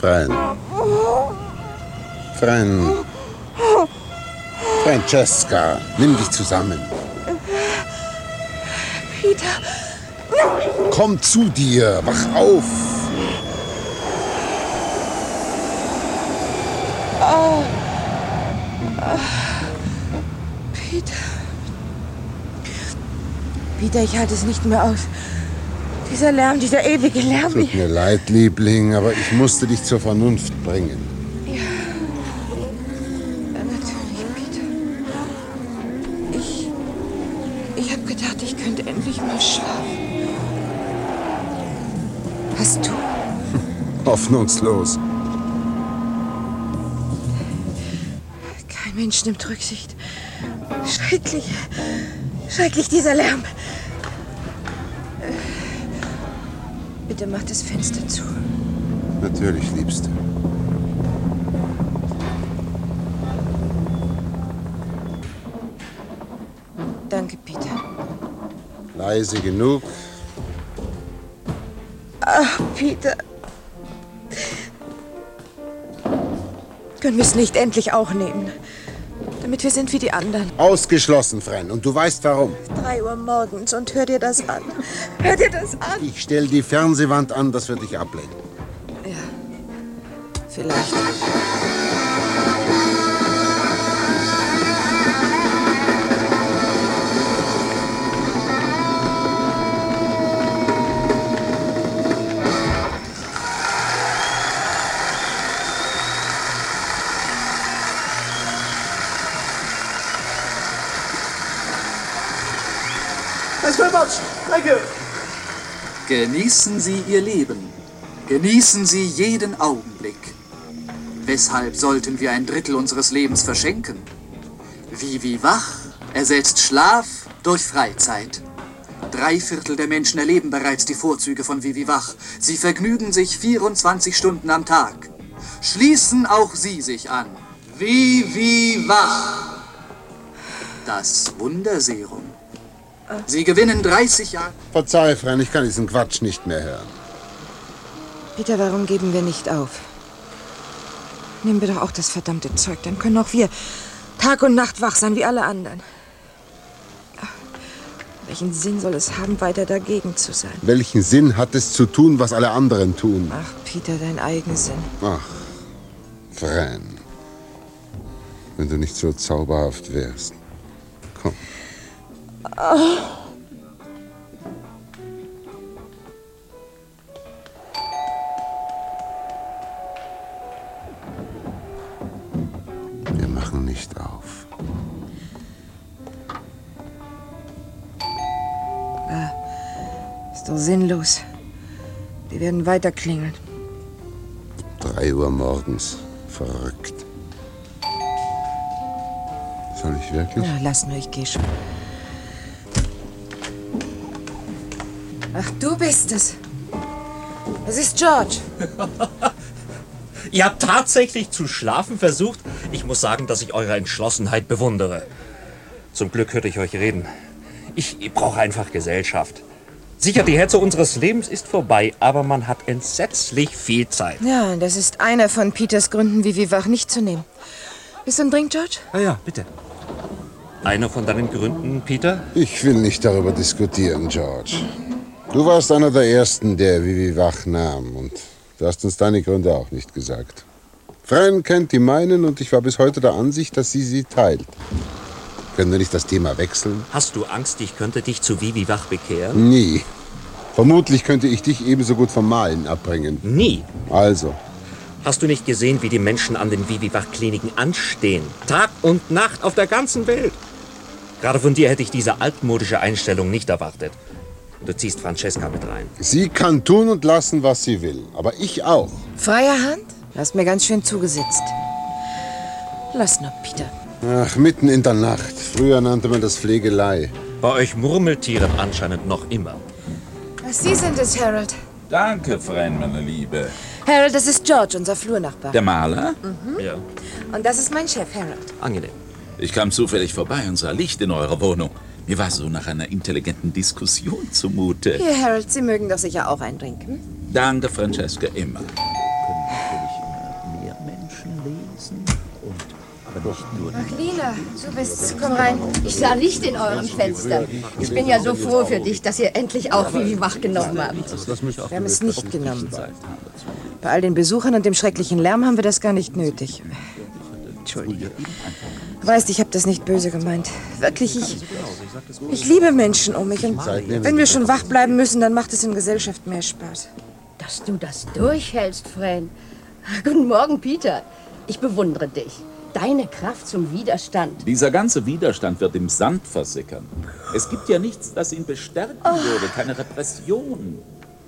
Fran. Francesca, nimm dich zusammen. Peter. Komm zu dir, wach auf. Peter. Peter, ich halte es nicht mehr aus. Dieser Lärm, dieser ewige Lärm. Tut mir leid, Liebling, aber ich musste dich zur Vernunft bringen. Ja, natürlich, Peter. Ich habe gedacht, ich könnte endlich mal schlafen. Hast du? Hoffnungslos. Kein Mensch nimmt Rücksicht. Schrecklich dieser Lärm. Bitte mach das Fenster zu. Natürlich, Liebste. Danke, Peter. Leise genug. Ach, Peter. Können wir es nicht endlich auch nehmen? Damit wir sind wie die anderen. Ausgeschlossen, Fran. Und du weißt warum. 3 Uhr morgens und hör dir das an. Hör dir das an. Ich stell die Fernsehwand an, das wird dich ablenken. Ja, vielleicht. Danke. Genießen Sie Ihr Leben. Genießen Sie jeden Augenblick. Weshalb sollten wir ein Drittel unseres Lebens verschenken? Vivi Wach ersetzt Schlaf durch Freizeit. 3/4 der Menschen erleben bereits die Vorzüge von Vivi Wach. Sie vergnügen sich 24 Stunden am Tag. Schließen auch Sie sich an. Vivi Wach. Das Wunderserum. Sie gewinnen 30 Jahre. Verzeih, Fran, ich kann diesen Quatsch nicht mehr hören. Peter, warum geben wir nicht auf? Nehmen wir doch auch das verdammte Zeug, dann können auch wir Tag und Nacht wach sein wie alle anderen. Ach, welchen Sinn soll es haben, weiter dagegen zu sein? Welchen Sinn hat es zu tun, was alle anderen tun? Ach, Peter, dein Eigensinn. Ach, Fran. Wenn du nicht so zauberhaft wärst. Komm. Wir machen nicht auf. Ist doch sinnlos. Die werden weiter klingeln. 3 Uhr morgens. Verrückt. Soll ich wirklich? Ja, lass nur, ich geh schon. Ach, du bist es. Es ist George. Ihr habt tatsächlich zu schlafen versucht? Ich muss sagen, dass ich eure Entschlossenheit bewundere. Zum Glück hörte ich euch reden. Ich brauche einfach Gesellschaft. Sicher, die Hetze unseres Lebens ist vorbei, aber man hat entsetzlich viel Zeit. Ja, das ist einer von Peters Gründen, Vivi Wach nicht zu nehmen. Bist du ein Drink, George? Ja, bitte. Einer von deinen Gründen, Peter? Ich will nicht darüber diskutieren, George. Du warst einer der Ersten, der Vivi Wach nahm. Und du hast uns deine Gründe auch nicht gesagt. Fran kennt die meinen und ich war bis heute der Ansicht, dass sie teilt. Können wir nicht das Thema wechseln? Hast du Angst, ich könnte dich zu Vivi Wach bekehren? Nie. Vermutlich könnte ich dich ebenso gut vom Malen abbringen. Nie. Also. Hast du nicht gesehen, wie die Menschen an den Vivi Wach Kliniken anstehen? Tag und Nacht auf der ganzen Welt. Gerade von dir hätte ich diese altmodische Einstellung nicht erwartet. Du ziehst Francesca mit rein. Sie kann tun und lassen, was sie will. Aber ich auch. Freier Hand? Du hast mir ganz schön zugesetzt. Lass nur, Peter. Ach, mitten in der Nacht. Früher nannte man das Pflegelei. Bei euch Murmeltieren anscheinend noch immer. Ach, Sie sind es, Harold. Danke, Fran, meine Liebe. Harold, das ist George, unser Flurnachbar. Der Maler? Ja, Und das ist mein Chef, Harold. angenehm. Ich kam zufällig vorbei und sah Licht in eurer Wohnung. Mir war so nach einer intelligenten Diskussion zumute. Hier, Harold, Sie mögen doch sicher auch einen Drink. Hm? Danke, Francesca, immer. Wir können natürlich Ach, Lina, du bist's. Komm rein. Ich sah Licht in euren Fenstern. Ich bin ja so froh für dich, dass ihr endlich auch Vivi wachgenommen habt. Wir haben es nicht genommen. Bei all den Besuchern und dem schrecklichen Lärm haben wir das gar nicht nötig. Entschuldige. Du weißt, ich habe das nicht böse gemeint. Wirklich, ich liebe Menschen um mich. Und wenn wir schon wach bleiben müssen, dann macht es in Gesellschaft mehr Spaß. Dass du das durchhältst, Fran. Guten Morgen, Peter. Ich bewundere dich. Deine Kraft zum Widerstand. Dieser ganze Widerstand wird im Sand versickern. Es gibt ja nichts, das ihn bestärken würde, keine Repression.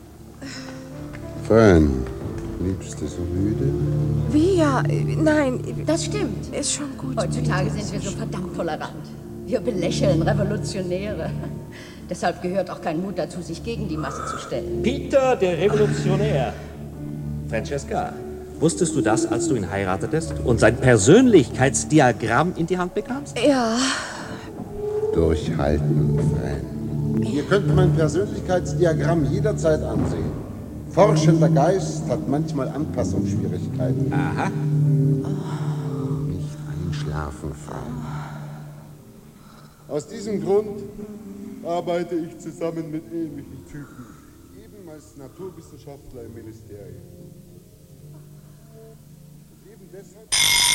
Fran, liebst du so müde? Wie ja? Nein. Das stimmt. Ist schon gut. Heutzutage sind wir so verdammt tolerant. Wir belächeln Revolutionäre. Deshalb gehört auch kein Mut dazu, sich gegen die Masse zu stellen. Peter, der Revolutionär. Francesca, wusstest du das, als du ihn heiratetest und sein Persönlichkeitsdiagramm in die Hand bekamst? Ja. Durchhalten, Fran. Ihr könnt mein Persönlichkeitsdiagramm jederzeit ansehen. Forschender Geist hat manchmal Anpassungsschwierigkeiten. Aha. Nicht einschlafen, Fran. Aus diesem Grund arbeite ich zusammen mit ähnlichen Typen, eben als Naturwissenschaftler im Ministerium. Und eben deshalb...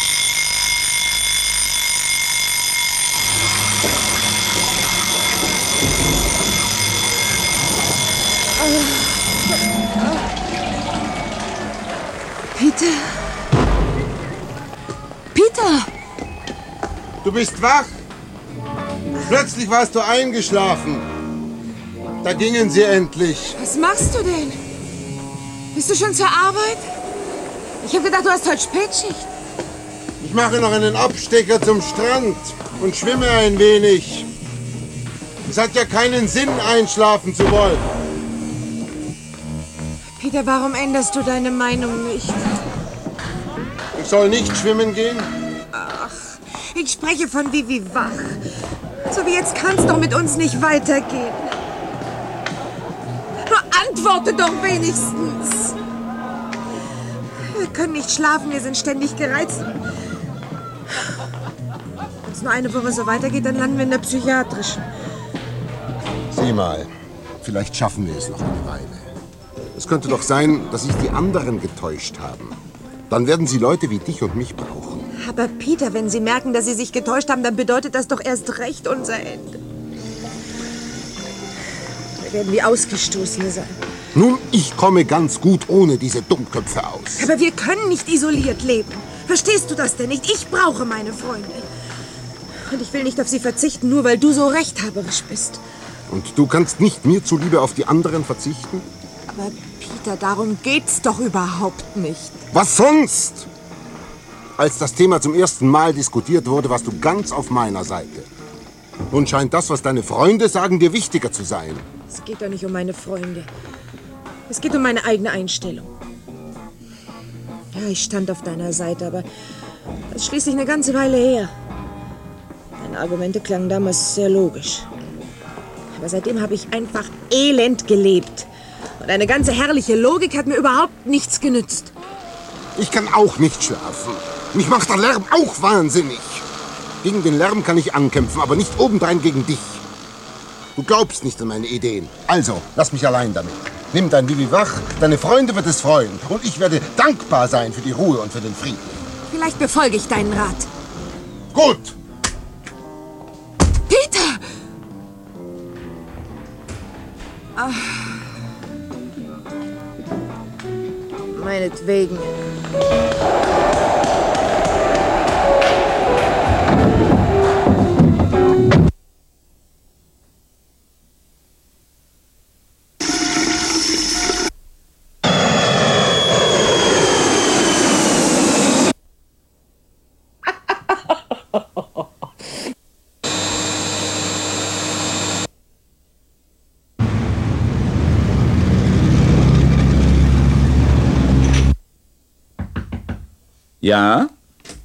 Peter? Peter! Du bist wach! Plötzlich warst du eingeschlafen. Da gingen sie endlich. Was machst du denn? Bist du schon zur Arbeit? Ich habe gedacht, du hast heute Spätschicht. Ich mache noch einen Abstecher zum Strand und schwimme ein wenig. Es hat ja keinen Sinn, einschlafen zu wollen. Peter, warum änderst du deine Meinung nicht? Ich soll nicht schwimmen gehen? Ich spreche von Vivi wach. So wie jetzt kann es doch mit uns nicht weitergehen. Nur antworte doch wenigstens. Wir können nicht schlafen, wir sind ständig gereizt. Wenn es nur eine Woche so weitergeht, dann landen wir in der psychiatrischen. Sieh mal, vielleicht schaffen wir es noch eine Weile. Es könnte doch sein, dass sich die anderen getäuscht haben. Dann werden sie Leute wie dich und mich brauchen. Aber Peter, wenn sie merken, dass sie sich getäuscht haben, dann bedeutet das doch erst recht unser Ende. Wir werden wie Ausgestoßene sein. Nun, ich komme ganz gut ohne diese Dummköpfe aus. Aber wir können nicht isoliert leben. Verstehst du das denn nicht? Ich brauche meine Freunde. Und ich will nicht auf sie verzichten, nur weil du so rechthaberisch bist. Und du kannst nicht mir zuliebe auf die anderen verzichten? Aber Peter, darum geht's doch überhaupt nicht. Was sonst? Als das Thema zum ersten Mal diskutiert wurde, warst du ganz auf meiner Seite. Nun scheint das, was deine Freunde sagen, dir wichtiger zu sein. Es geht doch nicht um meine Freunde. Es geht um meine eigene Einstellung. Ja, ich stand auf deiner Seite, aber das ist schließlich eine ganze Weile her. Deine Argumente klangen damals sehr logisch. Aber seitdem habe ich einfach elend gelebt. Und eine ganze herrliche Logik hat mir überhaupt nichts genützt. Ich kann auch nicht schlafen. Mich macht der Lärm auch wahnsinnig. Gegen den Lärm kann ich ankämpfen, aber nicht obendrein gegen dich. Du glaubst nicht an meine Ideen. Also, lass mich allein damit. Nimm dein Vivi wach, deine Freunde wird es freuen. Und ich werde dankbar sein für die Ruhe und für den Frieden. Vielleicht befolge ich deinen Rat. Gut! Peter! Ach. Meinetwegen. Ja?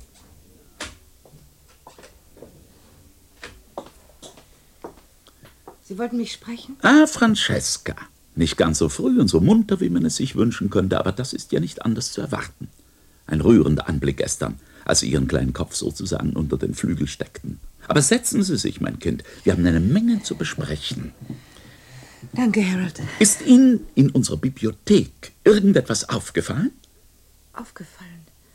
Sie wollten mich sprechen? Ah, Francesca. Nicht ganz so früh und so munter, wie man es sich wünschen könnte, aber das ist ja nicht anders zu erwarten. Ein rührender Anblick gestern. als Sie Ihren kleinen Kopf sozusagen unter den Flügel steckten. Aber setzen Sie sich, mein Kind. Wir haben eine Menge zu besprechen. Danke, Harold. Ist Ihnen in unserer Bibliothek irgendetwas aufgefallen? Aufgefallen?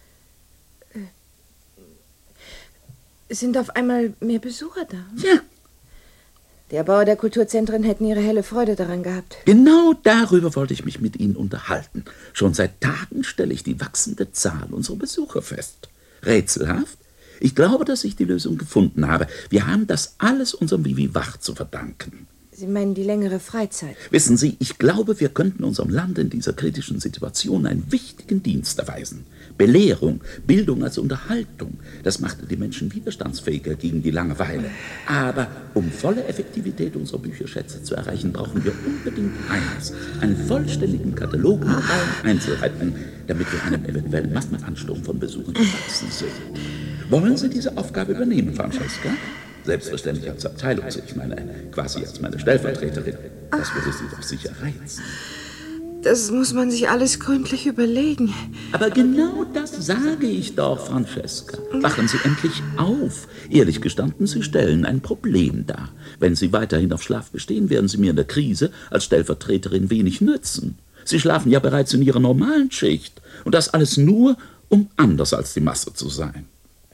Sind auf einmal mehr Besucher da? Ja. Die Erbauer der Kulturzentren hätten ihre helle Freude daran gehabt. Genau darüber wollte ich mich mit Ihnen unterhalten. Schon seit Tagen stelle ich die wachsende Zahl unserer Besucher fest. Rätselhaft? Ich glaube, dass ich die Lösung gefunden habe. Wir haben das alles unserem Vivi-Wach zu verdanken. Sie meinen die längere Freizeit? Wissen Sie, ich glaube, wir könnten unserem Land in dieser kritischen Situation einen wichtigen Dienst erweisen. Belehrung, Bildung als Unterhaltung, das machte die Menschen widerstandsfähiger gegen die Langeweile. Aber um volle Effektivität unserer Bücherschätze zu erreichen, brauchen wir unbedingt eines: einen vollständigen Katalog mit allen Einzelheiten, damit wir einem eventuellen Massenansturm von Besuchern gewachsen sind. Wollen Sie diese Aufgabe übernehmen, Francesca? Selbstverständlich als Abteilungschef, quasi als meine Stellvertreterin. Das würde Sie doch sicher reizen. Das muss man sich alles gründlich überlegen. Aber genau das sage ich doch, Francesca. Wachen Sie endlich auf. Ehrlich gestanden, Sie stellen ein Problem dar. Wenn Sie weiterhin auf Schlaf bestehen, werden Sie mir in der Krise als Stellvertreterin wenig nützen. Sie schlafen ja bereits in Ihrer normalen Schicht. Und das alles nur, um anders als die Masse zu sein.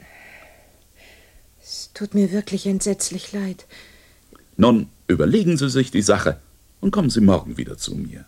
Es tut mir wirklich entsetzlich leid. Nun, überlegen Sie sich die Sache und kommen Sie morgen wieder zu mir.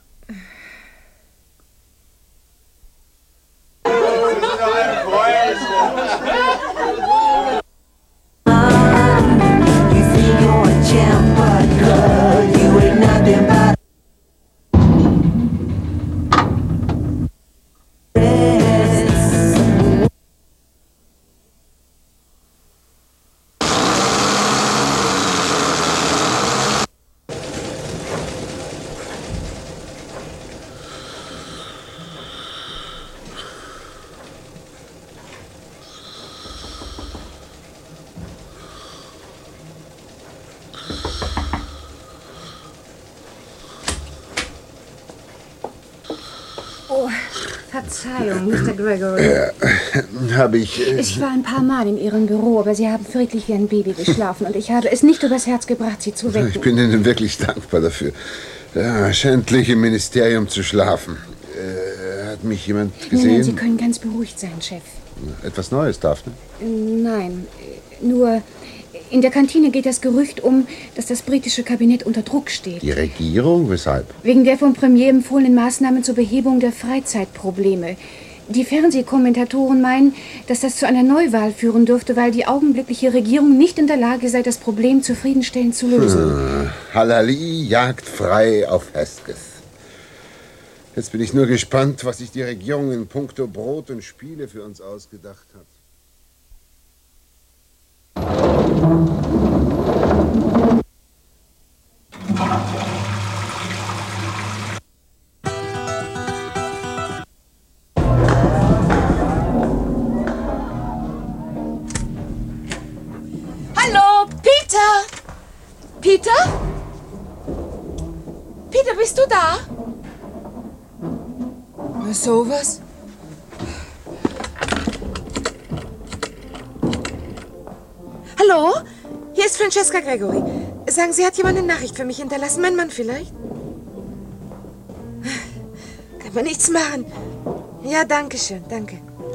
Verzeihung, Mr. Gregory. Habe ich... Ich war ein paar Mal in Ihrem Büro, aber Sie haben friedlich wie ein Baby geschlafen und ich habe es nicht übers Herz gebracht, Sie zu wecken. Ich bin Ihnen wirklich dankbar dafür. Ja, schändlich im Ministerium zu schlafen. Hat mich jemand gesehen? Nein, Sie können ganz beruhigt sein, Chef. Etwas Neues, Daphne? Nein, nur in der Kantine geht das Gerücht um, dass das britische Kabinett unter Druck steht. Die Regierung? Weshalb? Wegen der vom Premier empfohlenen Maßnahmen zur Behebung der Freizeitprobleme. Die Fernsehkommentatoren meinen, dass das zu einer Neuwahl führen dürfte, weil die augenblickliche Regierung nicht in der Lage sei, das Problem zufriedenstellend zu lösen. Halali jagt frei auf Hesketh. Jetzt bin ich nur gespannt, was sich die Regierung in puncto Brot und Spiele für uns ausgedacht hat. Hallo, Peter! Peter? Peter, bist du da? Na, sowas? Hallo? Hier ist Francesca Gregory. Sagen Sie, hat jemand eine Nachricht für mich hinterlassen? Mein Mann vielleicht? Kann man nichts machen. Ja, danke schön, danke.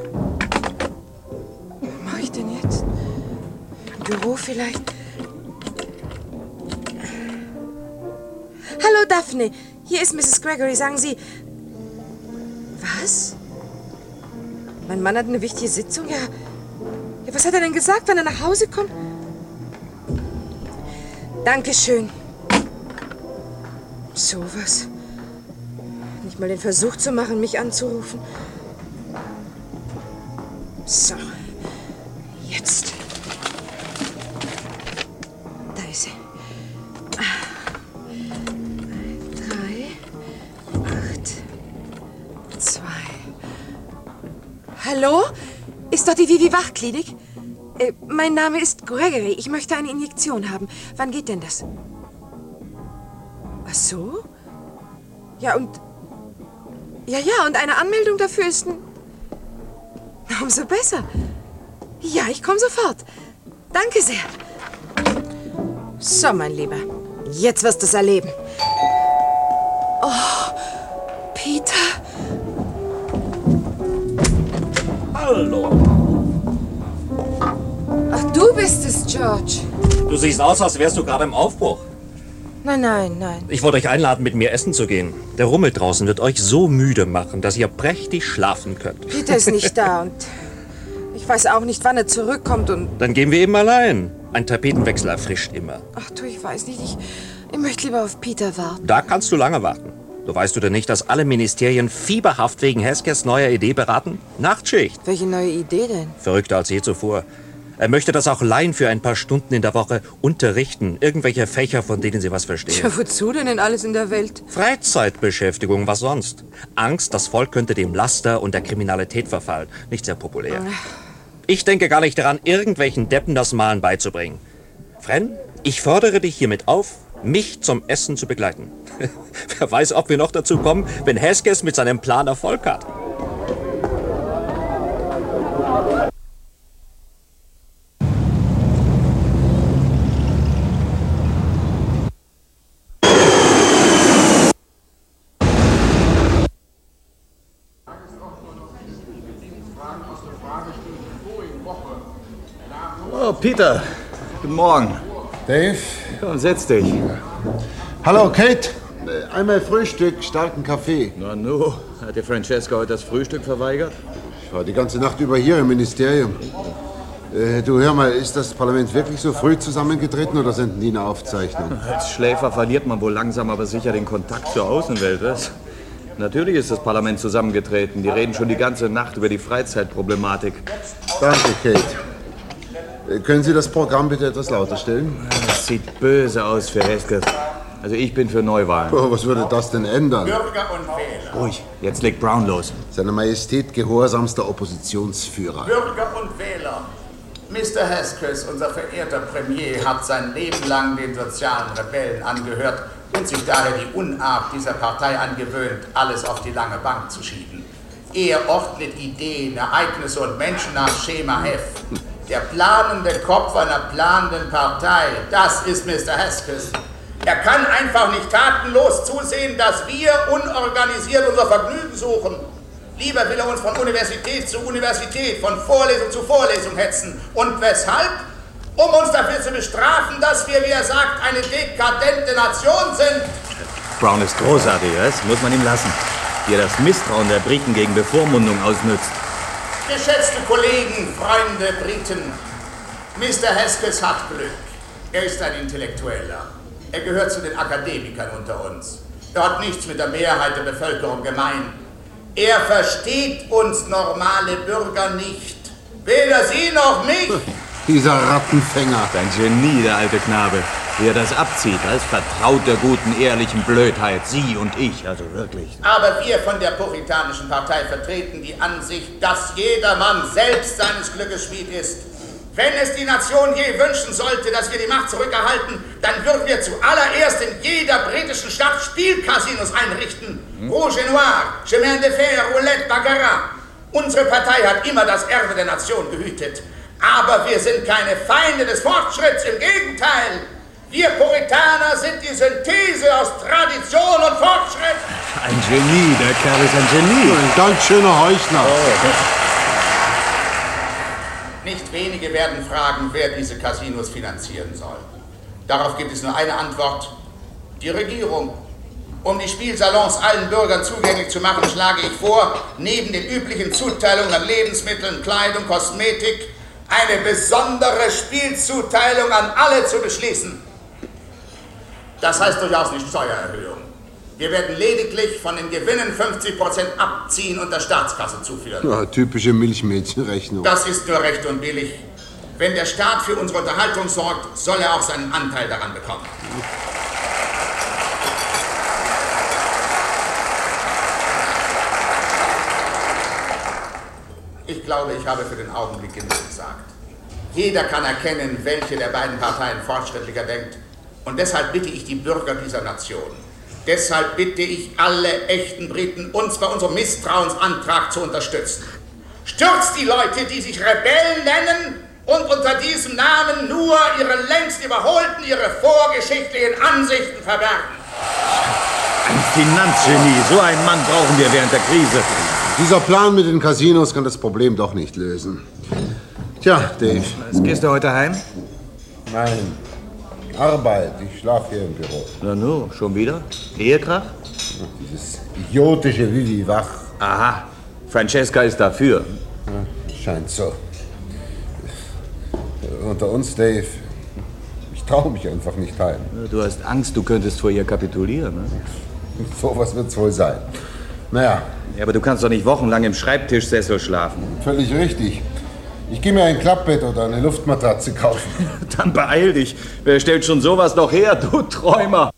Was mache ich denn jetzt? Im Büro vielleicht? Hallo, Daphne. Hier ist Mrs. Gregory. Sagen Sie... Was? Mein Mann hat eine wichtige Sitzung? Ja, was hat er denn gesagt, wenn er nach Hause kommt? Dankeschön. Sowas. Nicht mal den Versuch zu machen, mich anzurufen. So. Jetzt. Da ist sie. 3, 8, 2. Hallo? Ist doch die Vivi-Wach-Klinik? Mein Name ist Gregory. Ich möchte eine Injektion haben. Wann geht denn das? Ach so? Ja, und... Ja, und eine Anmeldung dafür ist ein... Umso besser. Ja, ich komme sofort. Danke sehr. So, mein Lieber, jetzt wirst du es erleben. Oh, Peter. Hallo. Ach, du bist es, George. Du siehst aus, als wärst du gerade im Aufbruch. Nein. Ich wollte euch einladen, mit mir essen zu gehen. Der Rummel draußen wird euch so müde machen, dass ihr prächtig schlafen könnt. Peter ist nicht da und ich weiß auch nicht, wann er zurückkommt und... Dann gehen wir eben allein. Ein Tapetenwechsel erfrischt immer. Ach du, ich weiß nicht. Ich möchte lieber auf Peter warten. Da kannst du lange warten. Du weißt denn nicht, dass alle Ministerien fieberhaft wegen Heskeths neuer Idee beraten? Nachtschicht. Welche neue Idee denn? Verrückter als je zuvor. Er möchte das auch Laien für ein paar Stunden in der Woche unterrichten. Irgendwelche Fächer, von denen sie was verstehen. Tja, wozu denn alles in der Welt? Freizeitbeschäftigung, was sonst? Angst, das Volk könnte dem Laster und der Kriminalität verfallen. Nicht sehr populär. Ich denke gar nicht daran, irgendwelchen Deppen das Malen beizubringen. Fren, ich fordere dich hiermit auf, mich zum Essen zu begleiten. Wer weiß, ob wir noch dazu kommen, wenn Hesketh mit seinem Plan Erfolg hat. Oh, Peter. Guten Morgen. Dave? Komm, setz dich. Hallo, Kate. Einmal Frühstück, starken Kaffee. Na nu, hat dir Francesca heute das Frühstück verweigert? Ich war die ganze Nacht über hier im Ministerium. Du, hör mal, ist das Parlament wirklich so früh zusammengetreten oder senden die eine Aufzeichnung? Als Schläfer verliert man wohl langsam aber sicher den Kontakt zur Außenwelt, was? Natürlich ist das Parlament zusammengetreten. Die reden schon die ganze Nacht über die Freizeitproblematik. Danke, Kate. Können Sie das Programm bitte etwas lauter stellen? Das sieht böse aus für Hesketh. Also ich bin für Neuwahlen. Oh, was würde das denn ändern? Bürger und Wähler. Ruhig, jetzt legt Brown los. Seine Majestät gehorsamster Oppositionsführer. Bürger und Wähler. Mr. Hesketh, unser verehrter Premier, hat sein Leben lang den sozialen Rebellen angehört und sich daher die Unart dieser Partei angewöhnt, alles auf die lange Bank zu schieben. Er ordnet Ideen, Ereignisse und Menschen nach Schema F. Der planende Kopf einer planenden Partei, das ist Mr. Hesketh. Er kann einfach nicht tatenlos zusehen, dass wir unorganisiert unser Vergnügen suchen. Lieber will er uns von Universität zu Universität, von Vorlesung zu Vorlesung hetzen. Und weshalb? Um uns dafür zu bestrafen, dass wir, wie er sagt, eine dekadente Nation sind. Brown ist großartig, das muss man ihm lassen. Wie er das Misstrauen der Briten gegen Bevormundung ausnützt. Geschätzte Kollegen, Freunde, Briten, Mr. Hesketh hat Glück. Er ist ein Intellektueller. Er gehört zu den Akademikern unter uns. Er hat nichts mit der Mehrheit der Bevölkerung gemein. Er versteht uns normale Bürger nicht. Weder Sie noch mich. Dieser Rattenfänger. Ein Genie, der alte Knabe. Wie er das abzieht, als vertraut der guten, ehrlichen Blödheit. Sie und ich, also wirklich. Aber wir von der Puritanischen Partei vertreten die Ansicht, dass jedermann selbst seines Glückes Schmied ist. Wenn es die Nation je wünschen sollte, dass wir die Macht zurückerhalten, dann würden wir zuallererst in jeder britischen Stadt Spielcasinos einrichten. Rouge et Noir, Chemin de Fer, Roulette, Baccarat. Unsere Partei hat immer das Erbe der Nation gehütet. Aber wir sind keine Feinde des Fortschritts, im Gegenteil. Wir Puritaner sind die Synthese aus Tradition und Fortschritt. Ein Genie, der Kerl ist ein Genie. Ein ganz schöner Heuchler. Nicht wenige werden fragen, wer diese Casinos finanzieren soll. Darauf gibt es nur eine Antwort: die Regierung. Um die Spielsalons allen Bürgern zugänglich zu machen, schlage ich vor, neben den üblichen Zuteilungen an Lebensmitteln, Kleidung, Kosmetik, eine besondere Spielzuteilung an alle zu beschließen. Das heißt durchaus nicht Steuererhöhung. Wir werden lediglich von den Gewinnen 50% abziehen und der Staatskasse zuführen. Ja, typische Milchmädchenrechnung. Das ist nur recht und billig. Wenn der Staat für unsere Unterhaltung sorgt, soll er auch seinen Anteil daran bekommen. Ich glaube, ich habe für den Augenblick genug gesagt. Jeder kann erkennen, welche der beiden Parteien fortschrittlicher denkt. Und deshalb bitte ich die Bürger dieser Nation, deshalb bitte ich alle echten Briten, uns bei unserem Misstrauensantrag zu unterstützen. Stürzt die Leute, die sich Rebellen nennen und unter diesem Namen nur ihre längst überholten, ihre vorgeschichtlichen Ansichten verbergen. Ein Finanzgenie, so einen Mann brauchen wir während der Krise. Dieser Plan mit den Casinos kann das Problem doch nicht lösen. Tja, Dave. Was, gehst du heute heim? Nein. Arbeit. Ich schlafe hier im Büro. Na nu, schon wieder? Ehekrach? Dieses idiotische Vivi Wach. Aha, Francesca ist dafür. Ja, scheint so. Unter uns, Dave. Ich traue mich einfach nicht heim. Du hast Angst, du könntest vor ihr kapitulieren, ne? So was wird's wohl sein. Naja. Ja, aber du kannst doch nicht wochenlang im Schreibtischsessel schlafen. Völlig richtig. Ich gehe mir ein Klappbett oder eine Luftmatratze kaufen. Dann beeil dich. Wer stellt schon sowas noch her, du Träumer?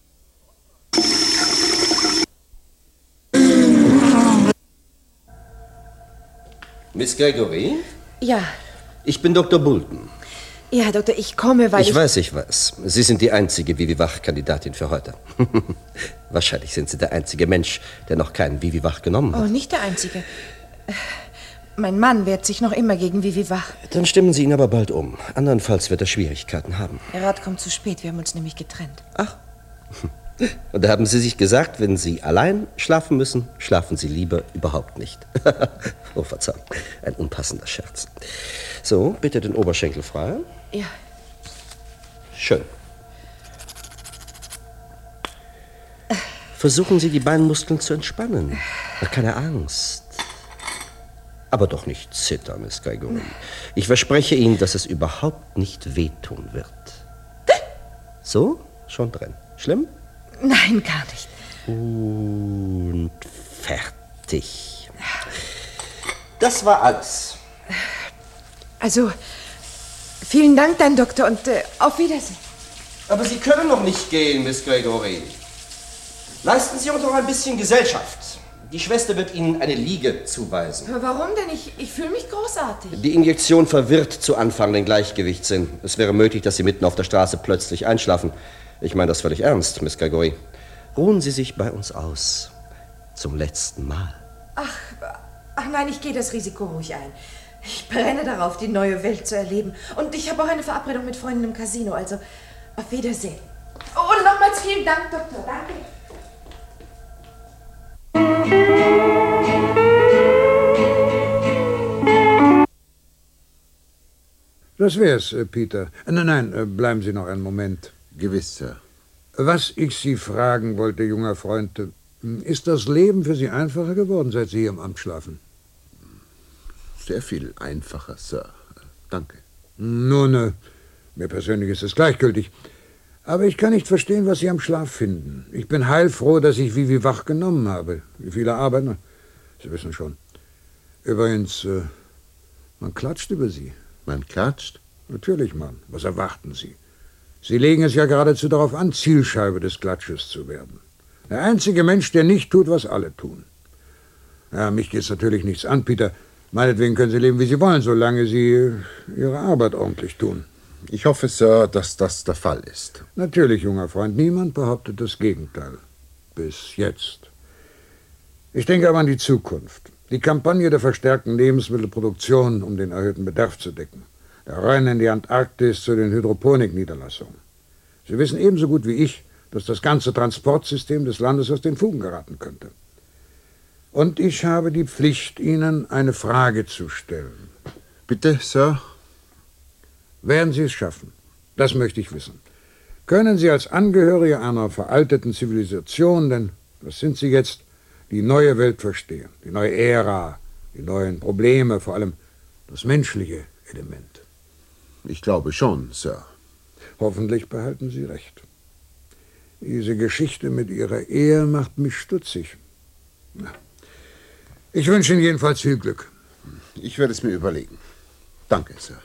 Miss Gregory? Ja. Ich bin Dr. Bolton. Ja, Herr Doktor, ich komme, weil ich weiß. Sie sind die einzige Vivi-Wach-Kandidatin für heute. Wahrscheinlich sind Sie der einzige Mensch, der noch keinen Vivi-Wach genommen hat. Oh, nicht der einzige. Mein Mann wehrt sich noch immer gegen Vivi Wach. Dann stimmen Sie ihn aber bald um. Andernfalls wird er Schwierigkeiten haben. Der Rat kommt zu spät. Wir haben uns nämlich getrennt. Ach. Und da haben Sie sich gesagt, wenn Sie allein schlafen müssen, schlafen Sie lieber überhaupt nicht. Oh, Verzeihung. Ein unpassender Scherz. So, bitte den Oberschenkel frei. Ja. Schön. Versuchen Sie, die Beinmuskeln zu entspannen. Keine Angst. Aber doch nicht zittern, Miss Gregory. Ich verspreche Ihnen, dass es überhaupt nicht wehtun wird. So? Schon drin. Schlimm? Nein, gar nicht. Und fertig. Das war alles. Also, vielen Dank, dein Doktor, und auf Wiedersehen. Aber Sie können noch nicht gehen, Miss Gregory. Leisten Sie uns noch ein bisschen Gesellschaft. Die Schwester wird Ihnen eine Liege zuweisen. Aber warum denn? Ich fühle mich großartig. Die Injektion verwirrt zu Anfang den Gleichgewichtssinn. Es wäre möglich, dass Sie mitten auf der Straße plötzlich einschlafen. Ich meine das völlig ernst, Miss Gregory. Ruhen Sie sich bei uns aus. Zum letzten Mal. Ach nein, ich gehe das Risiko ruhig ein. Ich brenne darauf, die neue Welt zu erleben. Und ich habe auch eine Verabredung mit Freunden im Casino. Also, auf Wiedersehen. Oh, und nochmals vielen Dank, Doktor. Danke. Das wär's, Peter. Nein, bleiben Sie noch einen Moment. Gewiss, Sir. Was ich Sie fragen wollte, junger Freund, ist das Leben für Sie einfacher geworden, seit Sie hier im Amt schlafen? Sehr viel einfacher, Sir. Danke. Nun, mir persönlich ist es gleichgültig. Aber ich kann nicht verstehen, was Sie am Schlaf finden. Ich bin heilfroh, dass ich Vivi Wach genommen habe. Wie viele Arbeiten? Sie wissen schon. Übrigens, man klatscht über Sie. Man klatscht? Natürlich, Mann. Was erwarten Sie? Sie legen es ja geradezu darauf an, Zielscheibe des Klatsches zu werden. Der einzige Mensch, der nicht tut, was alle tun. Ja, mich geht's natürlich nichts an, Peter. Meinetwegen können Sie leben, wie Sie wollen, solange Sie Ihre Arbeit ordentlich tun. Ich hoffe, Sir, dass das der Fall ist. Natürlich, junger Freund. Niemand behauptet das Gegenteil. Bis jetzt. Ich denke aber an die Zukunft. Die Kampagne der verstärkten Lebensmittelproduktion, um den erhöhten Bedarf zu decken. Der Rennen in die Antarktis zu den Hydroponikniederlassungen. Sie wissen ebenso gut wie ich, dass das ganze Transportsystem des Landes aus den Fugen geraten könnte. Und ich habe die Pflicht, Ihnen eine Frage zu stellen. Bitte, Sir? Werden Sie es schaffen? Das möchte ich wissen. Können Sie als Angehörige einer veralteten Zivilisation, denn das sind Sie jetzt, die neue Welt verstehen, die neue Ära, die neuen Probleme, vor allem das menschliche Element? Ich glaube schon, Sir. Hoffentlich behalten Sie recht. Diese Geschichte mit Ihrer Ehe macht mich stutzig. Ich wünsche Ihnen jedenfalls viel Glück. Ich werde es mir überlegen. Danke, Sir.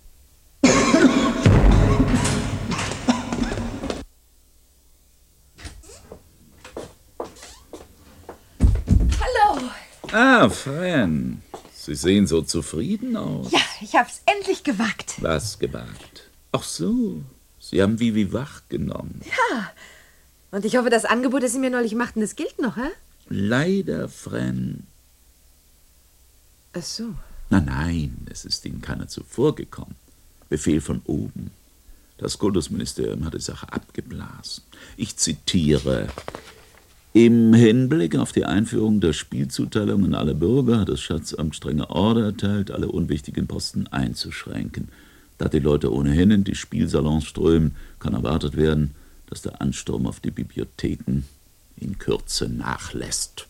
Hallo. Ah, Fran. Sie sehen so zufrieden aus. Ja, ich hab's endlich gewagt. Was gewagt? Ach so, Sie haben Vivi Wach genommen. Ja. Und ich hoffe, das Angebot, das Sie mir neulich machten, das gilt noch, hä? Leider, Fran. Ach so. Nein, es ist Ihnen keiner zuvorgekommen. Befehl von oben. Das Kultusministerium hat die Sache abgeblasen. Ich zitiere: Im Hinblick auf die Einführung der Spielzuteilung an alle Bürger hat das Schatzamt strenge Order erteilt, alle unwichtigen Posten einzuschränken. Da die Leute ohnehin in die Spielsalons strömen, kann erwartet werden, dass der Ansturm auf die Bibliotheken in Kürze nachlässt.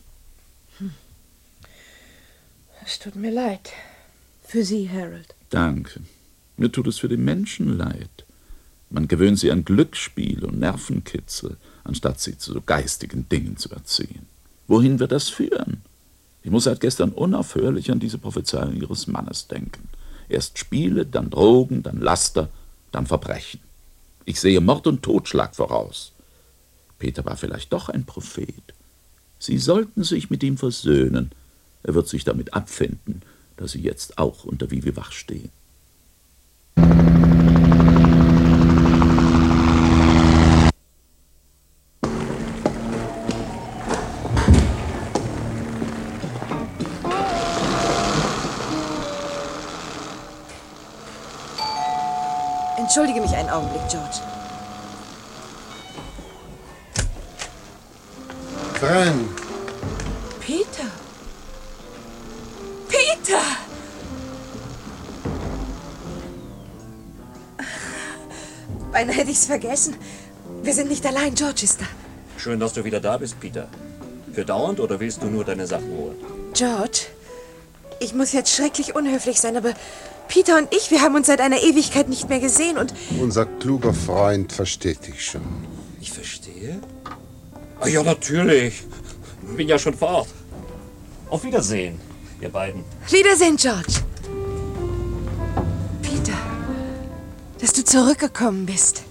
Es tut mir leid. Für Sie, Harold. Danke. Mir tut es für die Menschen leid. Man gewöhnt sie an Glücksspiel und Nervenkitzel, anstatt sie zu geistigen Dingen zu erziehen. Wohin wird das führen? Ich muss seit gestern unaufhörlich an diese Prophezeiung Ihres Mannes denken. Erst Spiele, dann Drogen, dann Laster, dann Verbrechen. Ich sehe Mord und Totschlag voraus. Peter war vielleicht doch ein Prophet. Sie sollten sich mit ihm versöhnen. Er wird sich damit abfinden, dass Sie jetzt auch unter Vivi-Wach stehen. Entschuldige mich einen Augenblick, George. Fran! Peter! Peter! Beinahe hätte ich's vergessen. Wir sind nicht allein, George ist da. Schön, dass du wieder da bist, Peter. Für dauernd oder willst du nur deine Sachen holen? George, ich muss jetzt schrecklich unhöflich sein, aber Peter und ich, wir haben uns seit einer Ewigkeit nicht mehr gesehen und... Unser kluger Freund versteht dich schon. Ich verstehe? Ah, ja, natürlich. Bin ja schon fort. Auf Wiedersehen, ihr beiden. Wiedersehen, George. Peter, dass du zurückgekommen bist.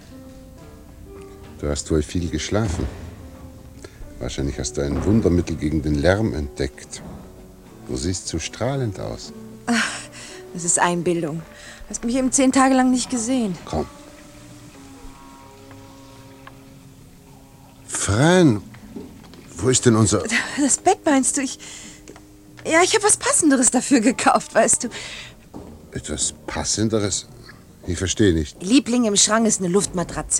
Du hast wohl viel geschlafen. Wahrscheinlich hast du ein Wundermittel gegen den Lärm entdeckt. Du siehst so strahlend aus. Ach, das ist Einbildung. Du hast mich eben 10 Tage lang nicht gesehen. Komm. Fran, wo ist denn unser... Das Bett meinst du? Ich habe was Passenderes dafür gekauft, weißt du. Etwas Passenderes? Ich verstehe nicht. Liebling im Schrank ist eine Luftmatratze.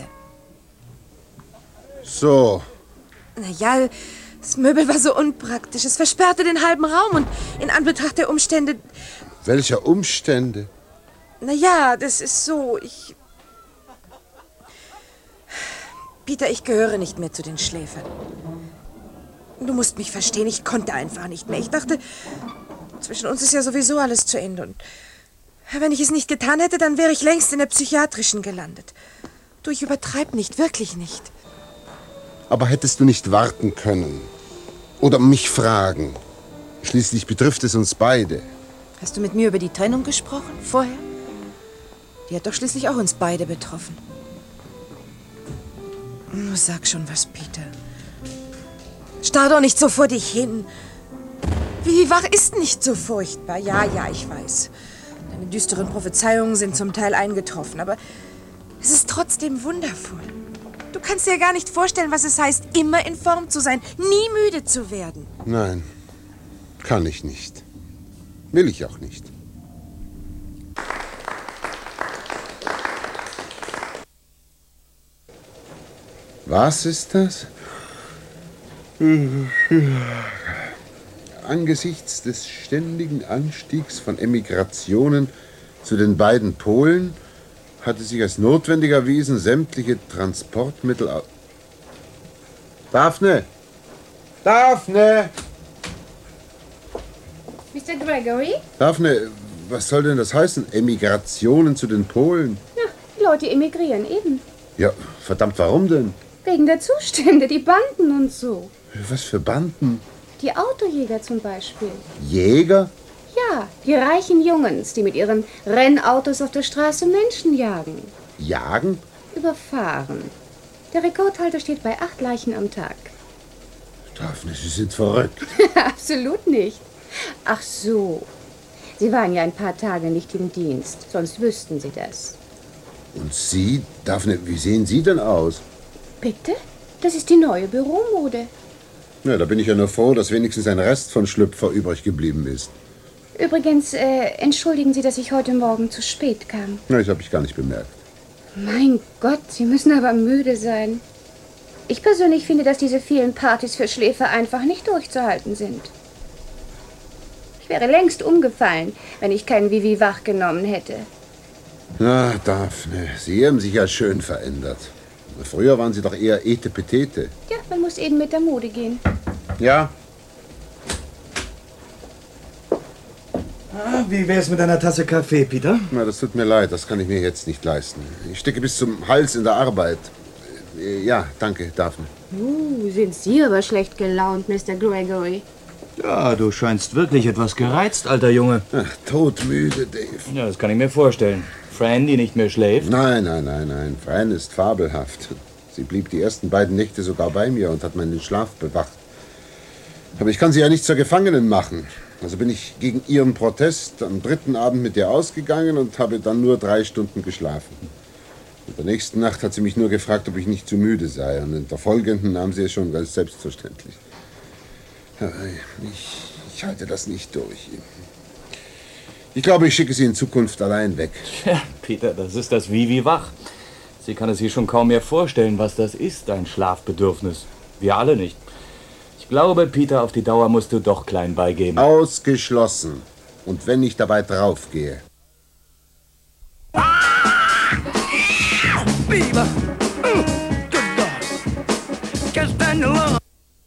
So. Naja, das Möbel war so unpraktisch. Es versperrte den halben Raum und in Anbetracht der Umstände... Welcher Umstände? Naja, das ist so, Peter, ich gehöre nicht mehr zu den Schläfern. Du musst mich verstehen, ich konnte einfach nicht mehr. Ich dachte, zwischen uns ist ja sowieso alles zu Ende. Und wenn ich es nicht getan hätte, dann wäre ich längst in der Psychiatrischen gelandet. Du, ich übertreib nicht, wirklich nicht. Aber hättest du nicht warten können? Oder mich fragen? Schließlich betrifft es uns beide. Hast du mit mir über die Trennung gesprochen, vorher? Die hat doch schließlich auch uns beide betroffen. Sag schon was, Peter. Starr doch nicht so vor dich hin. Vivi-Wach ist nicht so furchtbar. Ja, ich weiß. Deine düsteren Prophezeiungen sind zum Teil eingetroffen, aber es ist trotzdem wundervoll. Du kannst dir gar nicht vorstellen, was es heißt, immer in Form zu sein, nie müde zu werden. Nein, kann ich nicht. Will ich auch nicht. Was ist das? Angesichts des ständigen Anstiegs von Emigrationen zu den beiden Polen hatte sich als notwendig erwiesen, sämtliche Transportmittel... Daphne! Daphne! Mr. Gregory? Daphne, was soll denn das heißen? Emigrationen zu den Polen? Ja, die Leute emigrieren eben. Ja, verdammt, warum denn? Wegen der Zustände, die Banden und so. Was für Banden? Die Autojäger zum Beispiel. Jäger? Ja, die reichen Jungens, die mit ihren Rennautos auf der Straße Menschen jagen. Jagen? Überfahren. Der Rekordhalter steht bei 8 Leichen am Tag. Daphne, Sie sind verrückt. Absolut nicht. Ach so. Sie waren ja ein paar Tage nicht im Dienst, sonst wüssten Sie das. Und Sie, Daphne, wie sehen Sie denn aus? Bitte? Das ist die neue Büromode. Ja, da bin ich ja nur froh, dass wenigstens ein Rest von Schlüpfer übrig geblieben ist. Übrigens, entschuldigen Sie, dass ich heute Morgen zu spät kam. Na, das habe ich gar nicht bemerkt. Mein Gott, Sie müssen aber müde sein. Ich persönlich finde, dass diese vielen Partys für Schläfer einfach nicht durchzuhalten sind. Ich wäre längst umgefallen, wenn ich keinen Vivi Wach genommen hätte. Na, Daphne, Sie haben sich ja schön verändert. Früher waren Sie doch eher Etepetete. Ja, man muss eben mit der Mode gehen. Ja. Wie wär's mit einer Tasse Kaffee, Peter? Na, das tut mir leid, das kann ich mir jetzt nicht leisten. Ich stecke bis zum Hals in der Arbeit. Ja, danke, Daphne. Sind Sie aber schlecht gelaunt, Mr. Gregory. Ja, du scheinst wirklich etwas gereizt, alter Junge. Ach, todmüde, Dave. Ja, das kann ich mir vorstellen. Fran, die nicht mehr schläft? Nein. Fran ist fabelhaft. Sie blieb die ersten beiden Nächte sogar bei mir und hat meinen Schlaf bewacht. Aber ich kann sie ja nicht zur Gefangenen machen. Also bin ich gegen ihren Protest am 3. Abend mit ihr ausgegangen und habe dann nur 3 Stunden geschlafen. In der nächsten Nacht hat sie mich nur gefragt, ob ich nicht zu müde sei. Und in der folgenden nahm sie es schon ganz selbstverständlich. Ich halte das nicht durch. Ich glaube, ich schicke sie in Zukunft allein weg. Tja, Peter, das ist das Vivi Wach. Sie kann es sich schon kaum mehr vorstellen, was das ist, ein Schlafbedürfnis. Wir alle nicht. Ich glaube, Peter, auf die Dauer musst du doch klein beigeben. Ausgeschlossen. Und wenn ich dabei draufgehe. Beaver! Good dog! Can't stand alone!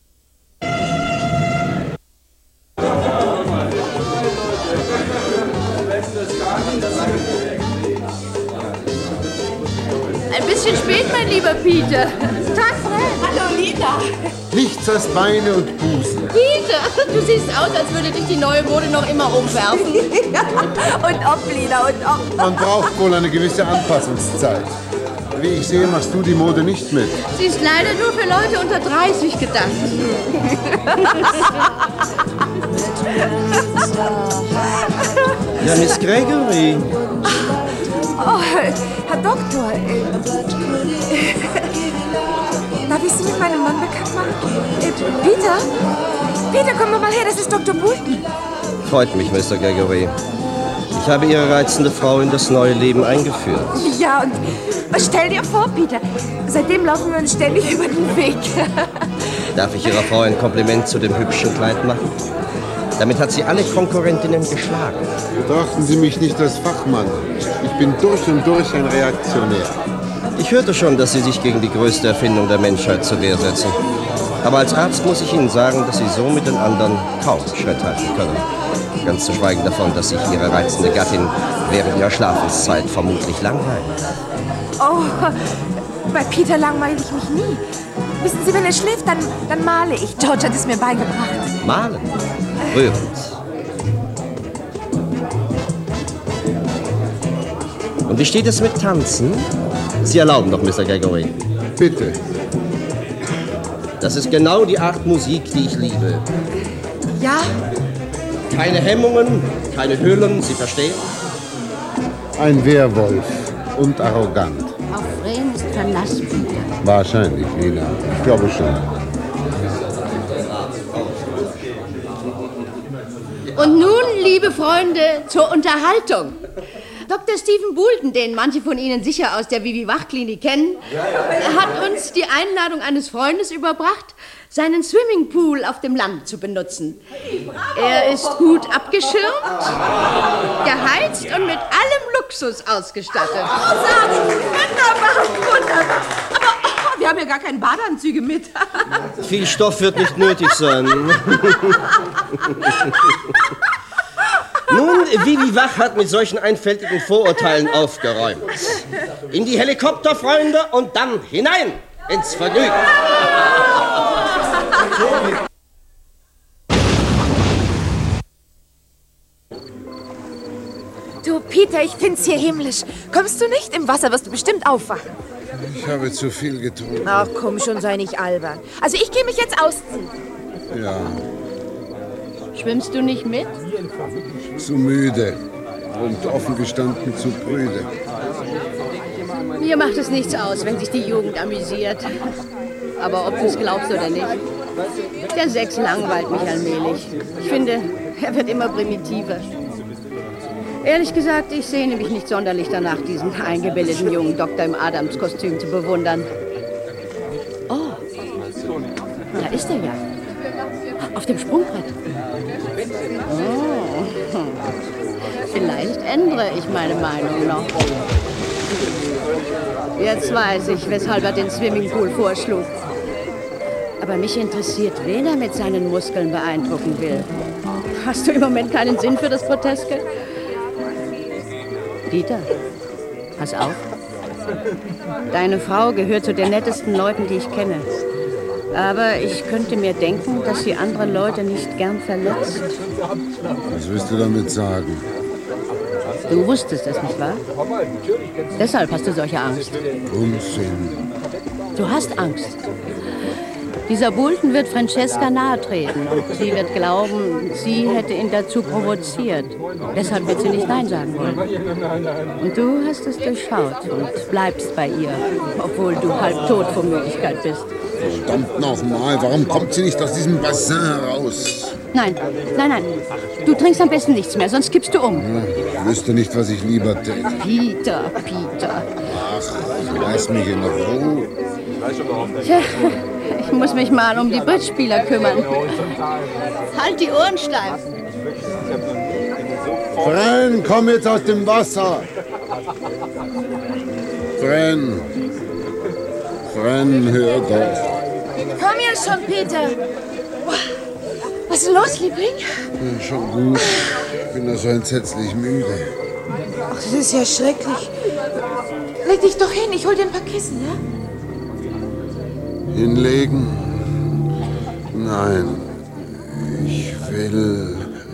Ein bisschen spät, mein lieber Peter. Tag, Fred. Hallo, Lina. Nichts als Beine und Busen. Peter, du siehst aus, als würde dich die neue Mode noch immer umwerfen. Und ob, Lina, und ob. Man braucht wohl eine gewisse Anpassungszeit. Wie ich sehe, machst du die Mode nicht mit. Sie ist leider nur für Leute unter 30 gedacht. Ja, Miss Gregory. Oh, Herr Doktor. Darf ich Sie mit meinem Mann bekannt machen? Peter? Peter, komm doch mal her, das ist Dr. Boulton. Freut mich, Mr. Gregory. Ich habe Ihre reizende Frau in das neue Leben eingeführt. Ja, und stell dir vor, Peter, seitdem laufen wir uns ständig über den Weg. Darf ich Ihrer Frau ein Kompliment zu dem hübschen Kleid machen? Damit hat sie alle Konkurrentinnen geschlagen. Betrachten Sie mich nicht als Fachmann. Ich bin durch und durch ein Reaktionär. Ich hörte schon, dass Sie sich gegen die größte Erfindung der Menschheit zur Wehr setzen. Aber als Arzt muss ich Ihnen sagen, dass Sie so mit den anderen kaum Schritt halten können. Ganz zu schweigen davon, dass sich Ihre reizende Gattin während ihrer Schlafenszeit vermutlich langweilt. Oh, bei Peter langweile ich mich nie. Wissen Sie, wenn er schläft, dann male ich. George hat es mir beigebracht. Malen? Rührend. Und wie steht es mit Tanzen? Sie erlauben doch, Mr. Gregory. Bitte. Das ist genau die Art Musik, die ich liebe. Ja? Keine Hemmungen, keine Hüllen, Sie verstehen? Ein Werwolf und arrogant. Auf Fran ist Verlass, Peter. Wahrscheinlich, Lina. Ich glaube schon. Und nun, liebe Freunde, zur Unterhaltung. Dr. Stephen Boulton, den manche von Ihnen sicher aus der Vivi-Wach-Klinik kennen, hat uns die Einladung eines Freundes überbracht, seinen Swimmingpool auf dem Land zu benutzen. Er ist gut abgeschirmt, geheizt und mit allem Luxus ausgestattet. Wunderbar, wunderbar. Aber wir haben ja gar keine Badeanzüge mit. Viel Stoff wird nicht nötig sein. Nun, Vivi Wach hat mit solchen einfältigen Vorurteilen aufgeräumt. In die Helikopter, Freunde, und dann hinein ins Vergnügen. Du, Peter, ich find's hier himmlisch. Kommst du nicht? Im Wasser wirst du bestimmt aufwachen. Ich habe zu viel getrunken. Ach komm schon, sei nicht albern. Also ich gehe mich jetzt ausziehen. Ja. Schwimmst du nicht mit? Zu müde und offen gestanden zu prüde. Mir macht es nichts aus, wenn sich die Jugend amüsiert. Aber ob du es glaubst oder nicht, der Sex langweilt mich allmählich. Ich finde, er wird immer primitiver. Ehrlich gesagt, ich sehne mich nicht sonderlich danach, diesen eingebildeten jungen Doktor im Adamskostüm zu bewundern. Oh, da ist er ja. Auf dem Sprungbrett. Oh. Vielleicht ändere ich meine Meinung noch. Jetzt weiß ich, weshalb er den Swimmingpool vorschlug. Aber mich interessiert, wen er mit seinen Muskeln beeindrucken will. Hast du im Moment keinen Sinn für das Groteske? Dieter, pass auf. Deine Frau gehört zu den nettesten Leuten, die ich kenne. Aber ich könnte mir denken, dass sie andere Leute nicht gern verletzt. Was willst du damit sagen? Du wusstest es, nicht wahr? Deshalb hast du solche Angst. Unsinn. Du hast Angst. Dieser Boulton wird Francesca nahetreten. Sie wird glauben, sie hätte ihn dazu provoziert. Deshalb wird sie nicht Nein sagen wollen. Und du hast es durchschaut und bleibst bei ihr, obwohl du halb tot vor Müdigkeit bist. Verdammt nochmal, warum kommt sie nicht aus diesem Bassin heraus? Nein, nein, nein. Du trinkst am besten nichts mehr, sonst kippst du um. Ich wüsste nicht, was ich lieber täte. Peter, Peter. Ach, lass mich in Ruhe. Tja, ich muss mich mal um die Bridge-Spieler kümmern. Halt die Ohren steif. Fran, komm jetzt aus dem Wasser. Fran, hör doch. Komm ja schon, Peter. Was ist los, Liebling? Ja, schon gut. Ich bin da so entsetzlich müde. Ach, das ist ja schrecklich. Leg dich doch hin, ich hol dir ein paar Kissen, ja? Hinlegen? Nein. Ich will...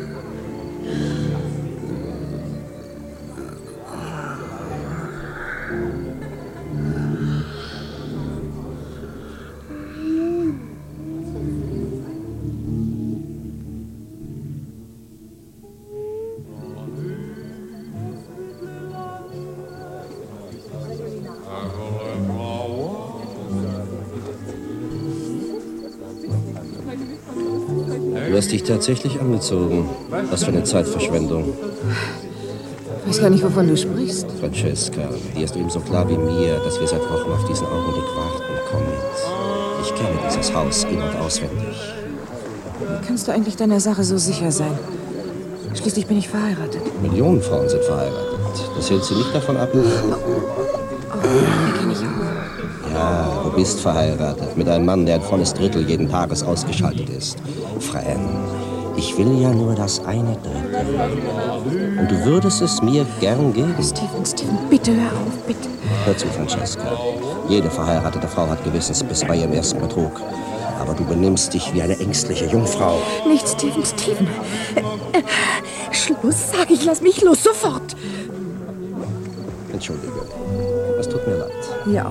Du hast dich tatsächlich angezogen. Was für eine Zeitverschwendung. Ich weiß gar nicht, wovon du sprichst. Francesca, dir ist ebenso klar wie mir, dass wir seit Wochen auf diesen Augenblick warten. Komm mit. Ich kenne dieses Haus in- und auswendig. Wie kannst du eigentlich deiner Sache so sicher sein? Schließlich bin ich verheiratet. Millionen Frauen sind verheiratet. Das hält sie nicht davon ab. Da kenn ich auch. Ja, du bist verheiratet mit einem Mann, der ein volles Drittel jeden Tages ausgeschaltet ist. Fran, ich will ja nur das eine Drittel. Und du würdest es mir gern geben. Steven, bitte hör auf, bitte. Hör zu, Francesca. Jede verheiratete Frau hat Gewissensbiss bei ihrem ersten Betrug. Aber du benimmst dich wie eine ängstliche Jungfrau. Nicht, Steven. Schluss, sag ich, lass mich los, sofort. Entschuldige, es tut mir leid. Ja.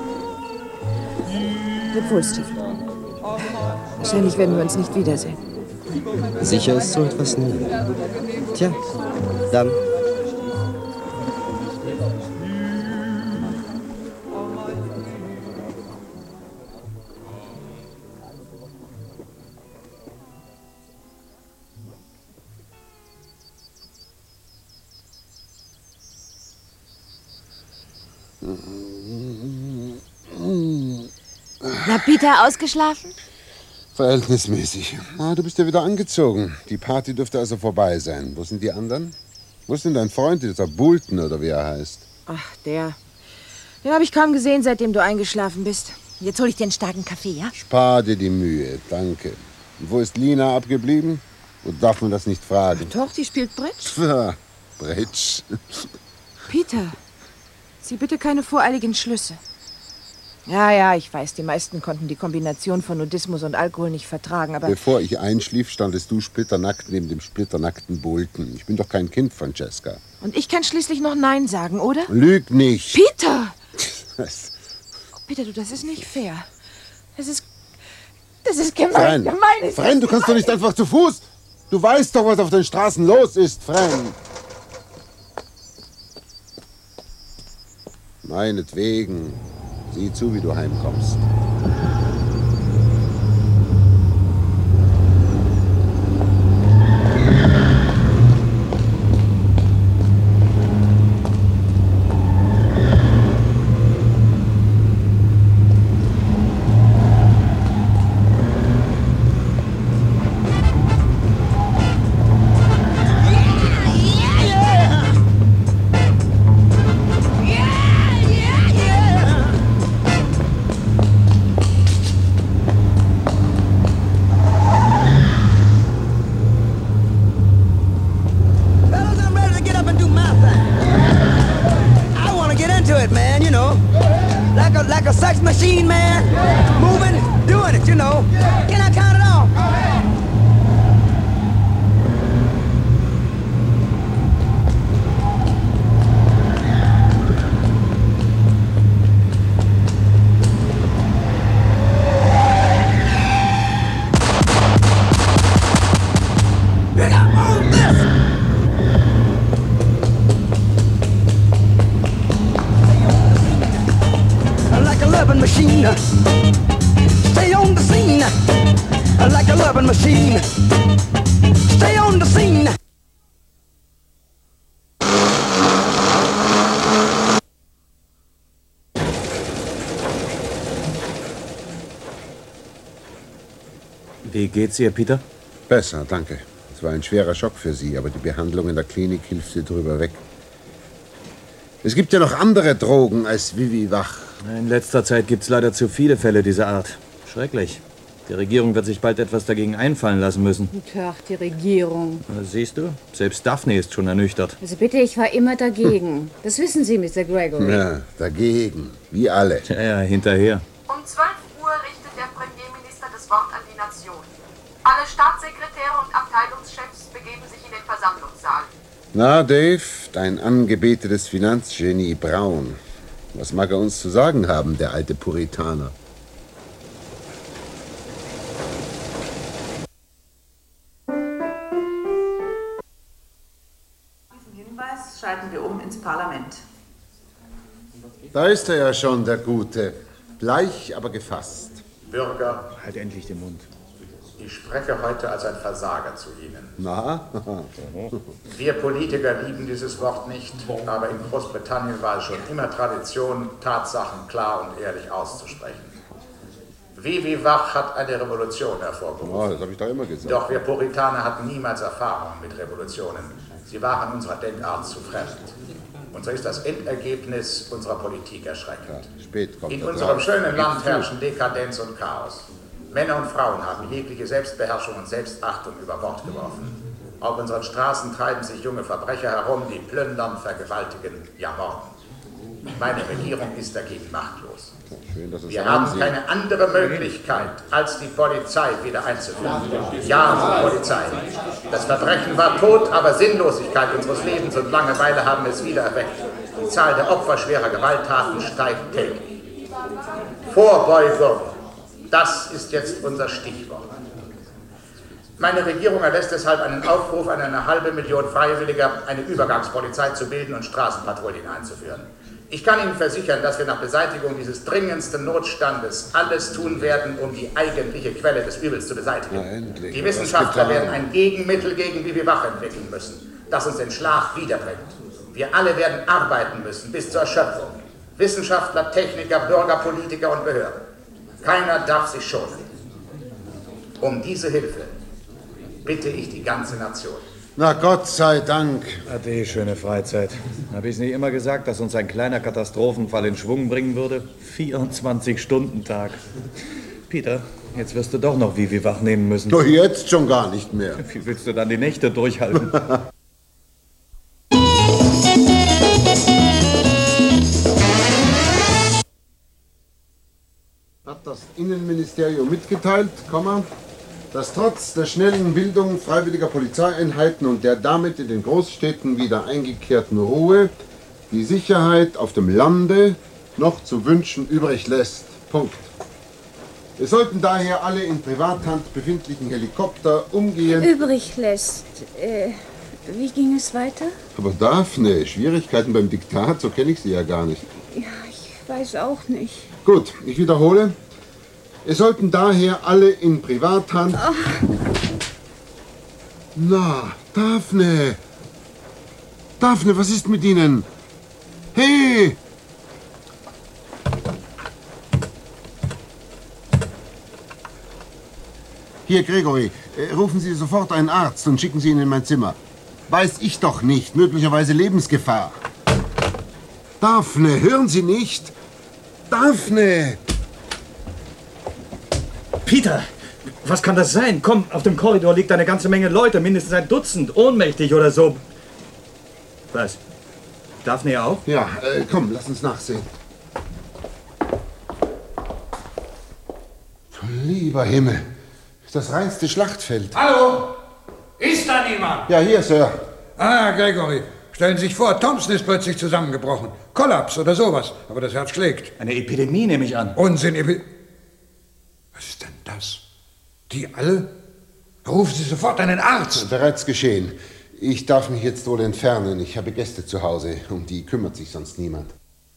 Leb wohl, Steven. Wahrscheinlich werden wir uns nicht wiedersehen. Sicher ist so etwas nie. Tja, dann. Na, Peter, ausgeschlafen? Verhältnismäßig. Ah, du bist ja wieder angezogen. Die Party dürfte also vorbei sein. Wo sind die anderen? Wo ist denn dein Freund, dieser Boulton oder wie er heißt? Ach, den habe ich kaum gesehen, seitdem du eingeschlafen bist. Jetzt hole ich dir einen starken Kaffee, ja? Spar dir die Mühe, danke. Und wo ist Lina abgeblieben? Oder darf man das nicht fragen? Doch, die spielt Bridge. Pff, Bridge. Peter, zieh bitte keine voreiligen Schlüsse. Ja, ich weiß, die meisten konnten die Kombination von Nudismus und Alkohol nicht vertragen, aber... Bevor ich einschlief, standest du splitternackt neben dem splitternackten Boulton. Ich bin doch kein Kind, Francesca. Und ich kann schließlich noch Nein sagen, oder? Lüg nicht. Peter! Peter, du, das ist nicht fair. Das ist gemein. Fran, du kannst doch nicht einfach zu Fuß. Du weißt doch, was auf den Straßen los ist, Fran. Meinetwegen. Sieh zu, wie du heimkommst. it, man, you know. Like a sex machine, man. Moving, doing it, you know. Can I count it off? Machine, stay on the scene, like a loving machine, stay on the scene. Wie geht's ihr, Peter? Besser, danke. Es war ein schwerer Schock für Sie, aber die Behandlung in der Klinik hilft Sie drüber weg. Es gibt ja noch andere Drogen als Vivi-Wach. In letzter Zeit gibt's leider zu viele Fälle dieser Art. Schrecklich. Die Regierung wird sich bald etwas dagegen einfallen lassen müssen. Ach, die Regierung. Siehst du, selbst Daphne ist schon ernüchtert. Also bitte, ich war immer dagegen. Das wissen Sie, Mr. Gregory. Ja, dagegen. Wie alle. Ja, hinterher. Um 12 Uhr richtet der Premierminister das Wort an die Nation. Alle Staatssekretäre und Abteilungschefs begeben sich in den Versammlungssaal. Na, Dave, dein angebetetes Finanzgenie Braun. Was mag er uns zu sagen haben, der alte Puritaner? Diesen Hinweis schalten wir um ins Parlament. Da ist er ja schon, der Gute. Bleich, aber gefasst. Bürger, halt endlich den Mund. Ich spreche heute als ein Versager zu Ihnen. Na? Wir Politiker lieben dieses Wort nicht, aber in Großbritannien war es schon immer Tradition, Tatsachen klar und ehrlich auszusprechen. Vivi Wach hat eine Revolution hervorgerufen. Oh, das habe ich doch immer gesagt. Doch wir Puritaner hatten niemals Erfahrung mit Revolutionen. Sie waren unserer Denkart zu fremd. Und so ist das Endergebnis unserer Politik erschreckend. Ja, spät kommt in das unserem raus. schönen Land herrschen Dekadenz und Chaos. Männer und Frauen haben jegliche Selbstbeherrschung und Selbstachtung über Bord geworfen. Auf unseren Straßen treiben sich junge Verbrecher herum, die plündern, vergewaltigen, ja morden. Meine Regierung ist dagegen machtlos. Schön, dass es Wir haben keine andere Möglichkeit, als die Polizei wieder einzuführen. Ja, Polizei. Das Verbrechen war tot, aber Sinnlosigkeit unseres Lebens und Langeweile haben es wieder erweckt. Die Zahl der Opfer schwerer Gewalttaten steigt täglich. Vorbeugung. Das ist jetzt unser Stichwort. Meine Regierung erlässt deshalb einen Aufruf an 500.000 Freiwilliger, eine Übergangspolizei zu bilden und Straßenpatrouillen einzuführen. Ich kann Ihnen versichern, dass wir nach Beseitigung dieses dringendsten Notstandes alles tun werden, um die eigentliche Quelle des Übels zu beseitigen. Endlich, die Wissenschaftler werden ein Gegenmittel gegen Vivi Wach entwickeln müssen, das uns den Schlag wiederbringt. Wir alle werden arbeiten müssen bis zur Erschöpfung. Wissenschaftler, Techniker, Bürger, Politiker und Behörden. Keiner darf sich schonen. Um diese Hilfe bitte ich die ganze Nation. Na Gott sei Dank. Ade, schöne Freizeit. Habe ich es nicht immer gesagt, dass uns ein kleiner Katastrophenfall in Schwung bringen würde? 24-Stunden-Tag. Peter, jetzt wirst du doch noch Vivi Wach nehmen müssen. Doch jetzt schon gar nicht mehr. Wie willst du dann die Nächte durchhalten? Hat das Innenministerium mitgeteilt, dass trotz der schnellen Bildung freiwilliger Polizeieinheiten und der damit in den Großstädten wieder eingekehrten Ruhe die Sicherheit auf dem Lande noch zu wünschen übrig lässt. Punkt. Wir sollten daher alle in Privathand befindlichen Helikopter umgehend... Übrig lässt. Wie ging es weiter? Aber Daphne, Schwierigkeiten beim Diktat, so kenne ich sie ja gar nicht. Ja, ich weiß auch nicht. Gut, ich wiederhole. Es sollten daher alle in Privathand... Ach. Na, Daphne! Daphne, was ist mit Ihnen? Hey! Hier, Gregory, rufen Sie sofort einen Arzt und schicken Sie ihn in mein Zimmer. Weiß ich doch nicht, möglicherweise Lebensgefahr. Daphne, hören Sie nicht? Daphne! Peter, was kann das sein? Komm, auf dem Korridor liegt eine ganze Menge Leute, mindestens ein Dutzend, ohnmächtig oder so. Was? Daphne auch? Ja, komm, lass uns nachsehen. Du lieber Himmel, das reinste Schlachtfeld. Hallo? Ist da niemand? Ja, hier, Sir. Ah, Gregory. Stellen Sie sich vor, Thompson ist plötzlich zusammengebrochen. Kollaps oder sowas. Aber das Herz schlägt. Eine Epidemie nehme ich an. Unsinn, Was ist denn das? Die alle? Rufen Sie sofort einen Arzt. Bereits geschehen. Ich darf mich jetzt wohl entfernen. Ich habe Gäste zu Hause. Um die kümmert sich sonst niemand.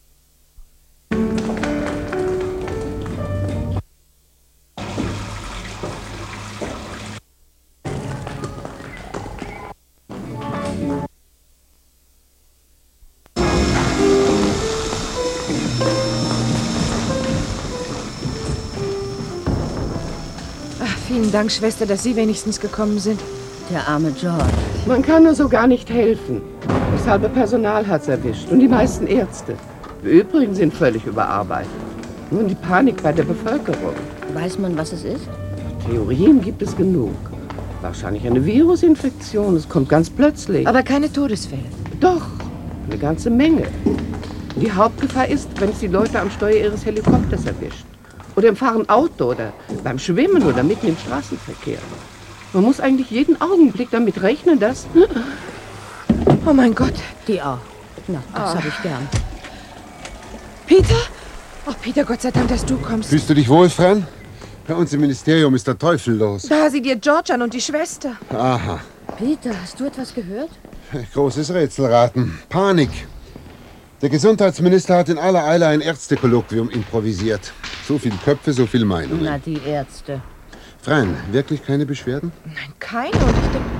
Vielen Dank, Schwester, dass Sie wenigstens gekommen sind. Der arme George. Man kann nur so gar nicht helfen. Das halbe Personal hat's erwischt und die meisten Ärzte. Die übrigen sind völlig überarbeitet. Nun die Panik bei der Bevölkerung. Weiß man, was es ist? Theorien gibt es genug. Wahrscheinlich eine Virusinfektion. Es kommt ganz plötzlich. Aber keine Todesfälle. Doch, eine ganze Menge. Die Hauptgefahr ist, wenn es die Leute am Steuer ihres Helikopters erwischt. Oder im Fahren Auto oder beim Schwimmen oder mitten im Straßenverkehr. Man muss eigentlich jeden Augenblick damit rechnen, dass... Oh mein Gott. Die auch. Na, das habe ich gern. Peter? Oh, Peter, Gott sei Dank, dass du kommst. Fühlst du dich wohl, Fran? Bei uns im Ministerium ist der Teufel los. Da sieh dir George an und die Schwester. Aha. Peter, hast du etwas gehört? Großes Rätselraten. Panik. Der Gesundheitsminister hat in aller Eile ein Ärztekolloquium improvisiert. So viele Köpfe, so viel Meinungen. Na, die Ärzte. Fran, wirklich keine Beschwerden? Nein, keine. Und ich denke...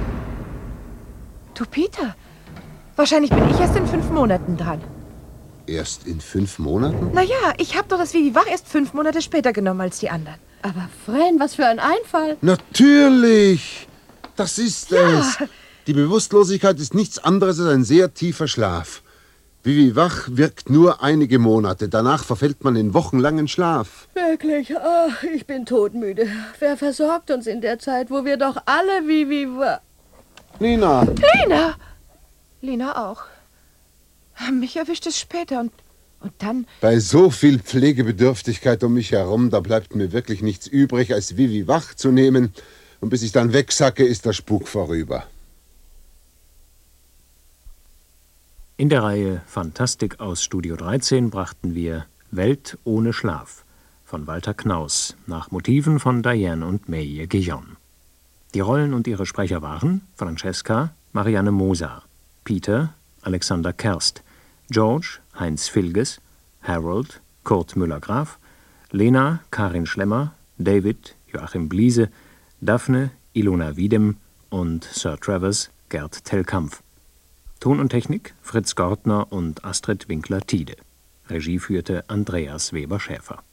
Du, Peter, wahrscheinlich bin ich erst in 5 Monaten dran. Erst in 5 Monaten? Naja, ich habe doch das Vivi-Wach erst 5 Monate später genommen als die anderen. Aber Fran, was für ein Einfall. Natürlich! Das ist es. Die Bewusstlosigkeit ist nichts anderes als ein sehr tiefer Schlaf. Vivi-Wach wirkt nur einige Monate. Danach verfällt man in wochenlangen Schlaf. Wirklich? Ach, ich bin todmüde. Wer versorgt uns in der Zeit, wo wir doch alle Vivi-Wach... Lina! Lina! Lina auch. Mich erwischt es später und dann... Bei so viel Pflegebedürftigkeit um mich herum, da bleibt mir wirklich nichts übrig, als Vivi-Wach zu nehmen. Und bis ich dann wegsacke, ist der Spuk vorüber. In der Reihe Fantastik aus Studio 13 brachten wir Welt ohne Schlaf von Walter Knaus nach Motiven von Diane und Meije Guillaume. Die Rollen und ihre Sprecher waren Francesca Marianne Moser, Peter Alexander Kerst, George Heinz Filges, Harold Kurt Müller-Graf, Lena Karin Schlemmer, David Joachim Bliese, Daphne Ilona Wiedem und Sir Travers Gerd Tellkampf. Ton und Technik Fritz Gortner und Astrid Winkler-Tiede. Regie führte Andreas Weber-Schäfer.